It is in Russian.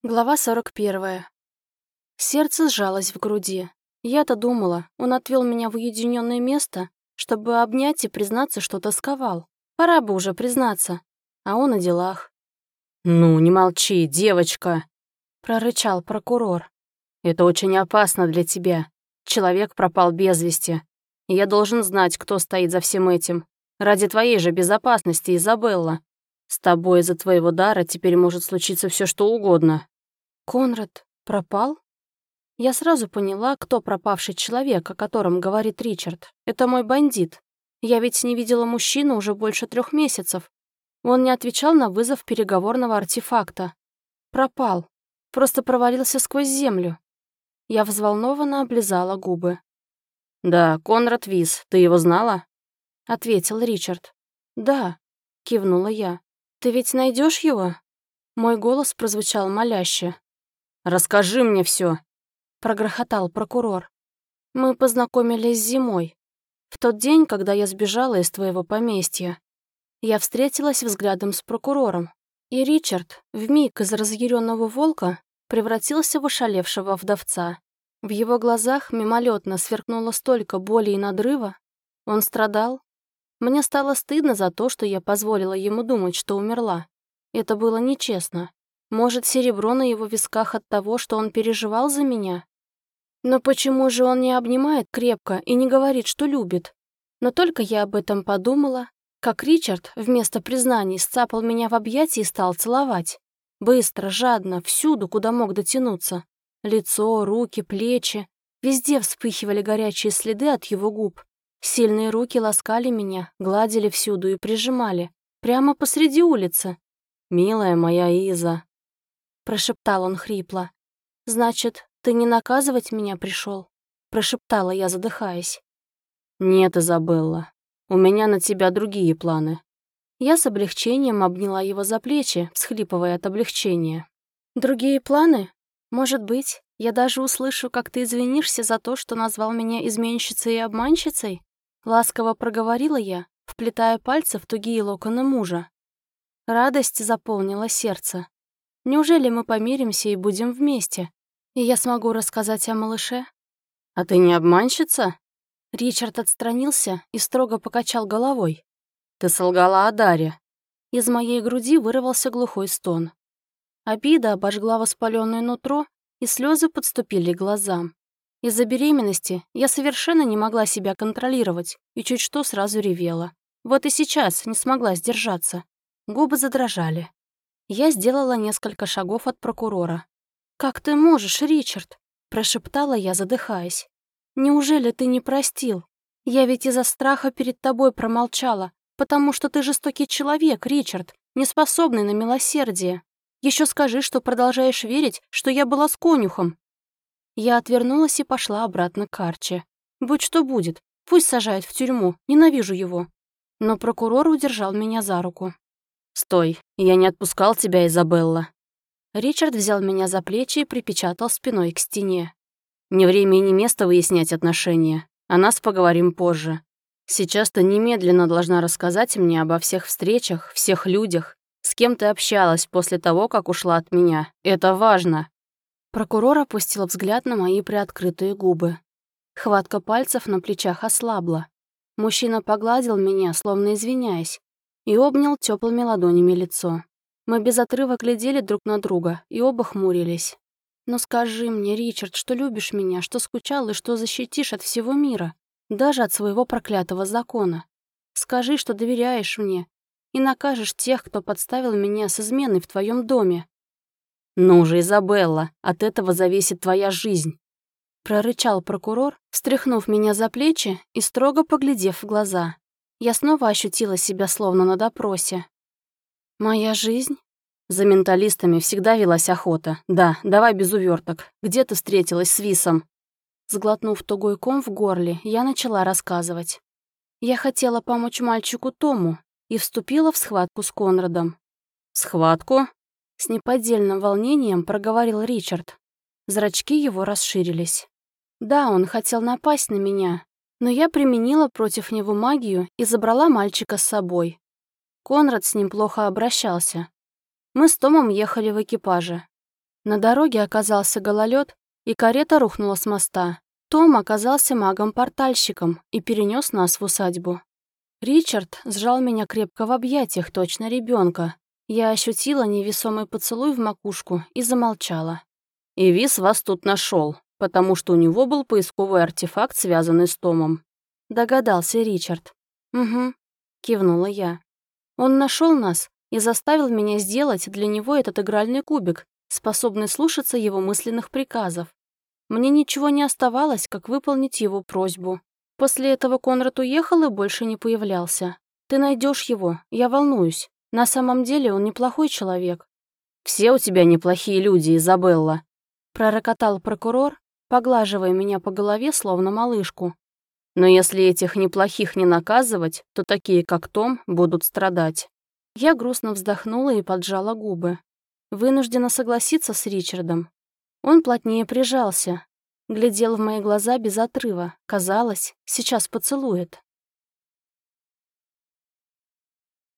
Глава 41. Сердце сжалось в груди. Я-то думала, он отвел меня в уединенное место, чтобы обнять и признаться, что тосковал. Пора бы уже признаться. А он о делах. «Ну, не молчи, девочка!» — прорычал прокурор. «Это очень опасно для тебя. Человек пропал без вести. И я должен знать, кто стоит за всем этим. Ради твоей же безопасности, Изабелла. С тобой из-за твоего дара теперь может случиться все, что угодно». Конрад пропал? Я сразу поняла, кто пропавший человек, о котором говорит Ричард. Это мой бандит. Я ведь не видела мужчину уже больше 3 месяцев. Он не отвечал на вызов переговорного артефакта. Пропал. Просто провалился сквозь землю. Я взволнованно облизала губы. «Да, Конрад Вис, ты его знала?» — ответил Ричард. «Да», — кивнула я. «Ты ведь найдешь его?» Мой голос прозвучал моляще. «Расскажи мне все. Прогрохотал прокурор. «Мы познакомились зимой. В тот день, когда я сбежала из твоего поместья. Я встретилась взглядом с прокурором, и Ричард, вмиг из разъяренного волка, превратился в ошалевшего вдовца. В его глазах мимолетно сверкнуло столько боли и надрыва. Он страдал. Мне стало стыдно за то, что я позволила ему думать, что умерла. Это было нечестно. Может, серебро на его висках от того, что он переживал за меня? Но почему же он не обнимает крепко и не говорит, что любит? Но только я об этом подумала, как Ричард вместо признаний сцапал меня в объятия и стал целовать. Быстро, жадно, всюду, куда мог дотянуться. Лицо, руки, плечи. Везде вспыхивали горячие следы от его губ. Сильные руки ласкали меня, гладили всюду и прижимали. Прямо посреди улицы. «Милая моя Иза», — прошептал он хрипло. «Значит, ты не наказывать меня пришел? Прошептала я, задыхаясь. «Нет, Изабелла, у меня на тебя другие планы». Я с облегчением обняла его за плечи, всхлипывая от облегчения. «Другие планы? Может быть, я даже услышу, как ты извинишься за то, что назвал меня изменщицей и обманщицей?» Ласково проговорила я, вплетая пальцы в тугие локоны мужа. Радость заполнила сердце. Неужели мы помиримся и будем вместе? И я смогу рассказать о малыше? «А ты не обманщица?» Ричард отстранился и строго покачал головой. «Ты солгала о даре». Из моей груди вырвался глухой стон. Обида обожгла воспалённое нутро, и слезы подступили к глазам. Из-за беременности я совершенно не могла себя контролировать и чуть что сразу ревела. Вот и сейчас не смогла сдержаться. Губы задрожали. Я сделала несколько шагов от прокурора. «Как ты можешь, Ричард?» – прошептала я, задыхаясь. «Неужели ты не простил? Я ведь из-за страха перед тобой промолчала, потому что ты жестокий человек, Ричард, не способный на милосердие. Еще скажи, что продолжаешь верить, что я была с конюхом». Я отвернулась и пошла обратно к Арчи. Будь что будет, пусть сажают в тюрьму, ненавижу его. Но прокурор удержал меня за руку. «Стой, я не отпускал тебя, Изабелла». Ричард взял меня за плечи и припечатал спиной к стене. «Не время и не место выяснять отношения. О нас поговорим позже. Сейчас ты немедленно должна рассказать мне обо всех встречах, всех людях, с кем ты общалась после того, как ушла от меня. Это важно». Прокурор опустил взгляд на мои приоткрытые губы. Хватка пальцев на плечах ослабла. Мужчина погладил меня, словно извиняясь, и обнял теплыми ладонями лицо. Мы без отрыва глядели друг на друга и оба хмурились. «Но скажи мне, Ричард, что любишь меня, что скучал и что защитишь от всего мира, даже от своего проклятого закона. Скажи, что доверяешь мне и накажешь тех, кто подставил меня с изменой в твоем доме». «Ну же, Изабелла, от этого зависит твоя жизнь», — прорычал прокурор, встряхнув меня за плечи и строго поглядев в глаза. Я снова ощутила себя словно на допросе. «Моя жизнь?» За менталистами всегда велась охота. Да, давай без уверток. Где ты встретилась с Висом? Сглотнув тугой ком в горле, я начала рассказывать. Я хотела помочь мальчику Тому и вступила в схватку с Конрадом. «Схватку?» С неподдельным волнением проговорил Ричард. Зрачки его расширились. Да, он хотел напасть на меня, но я применила против него магию и забрала мальчика с собой. Конрад с ним плохо обращался. Мы с Томом ехали в экипаже. На дороге оказался гололед, и карета рухнула с моста. Том оказался магом-портальщиком и перенес нас в усадьбу. Ричард сжал меня крепко в объятиях, точно ребенка. Я ощутила невесомый поцелуй в макушку и замолчала. «И Вис вас тут нашел, потому что у него был поисковый артефакт, связанный с Томом». Догадался Ричард. «Угу», — кивнула я. «Он нашел нас и заставил меня сделать для него этот игральный кубик, способный слушаться его мысленных приказов. Мне ничего не оставалось, как выполнить его просьбу. После этого Конрад уехал и больше не появлялся. Ты найдешь его, я волнуюсь. На самом деле он неплохой человек». «Все у тебя неплохие люди, Изабелла», — пророкотал прокурор, поглаживая меня по голове, словно малышку. «Но если этих неплохих не наказывать, то такие, как Том, будут страдать». Я грустно вздохнула и поджала губы. Вынуждена согласиться с Ричардом. Он плотнее прижался, глядел в мои глаза без отрыва. Казалось, сейчас поцелует.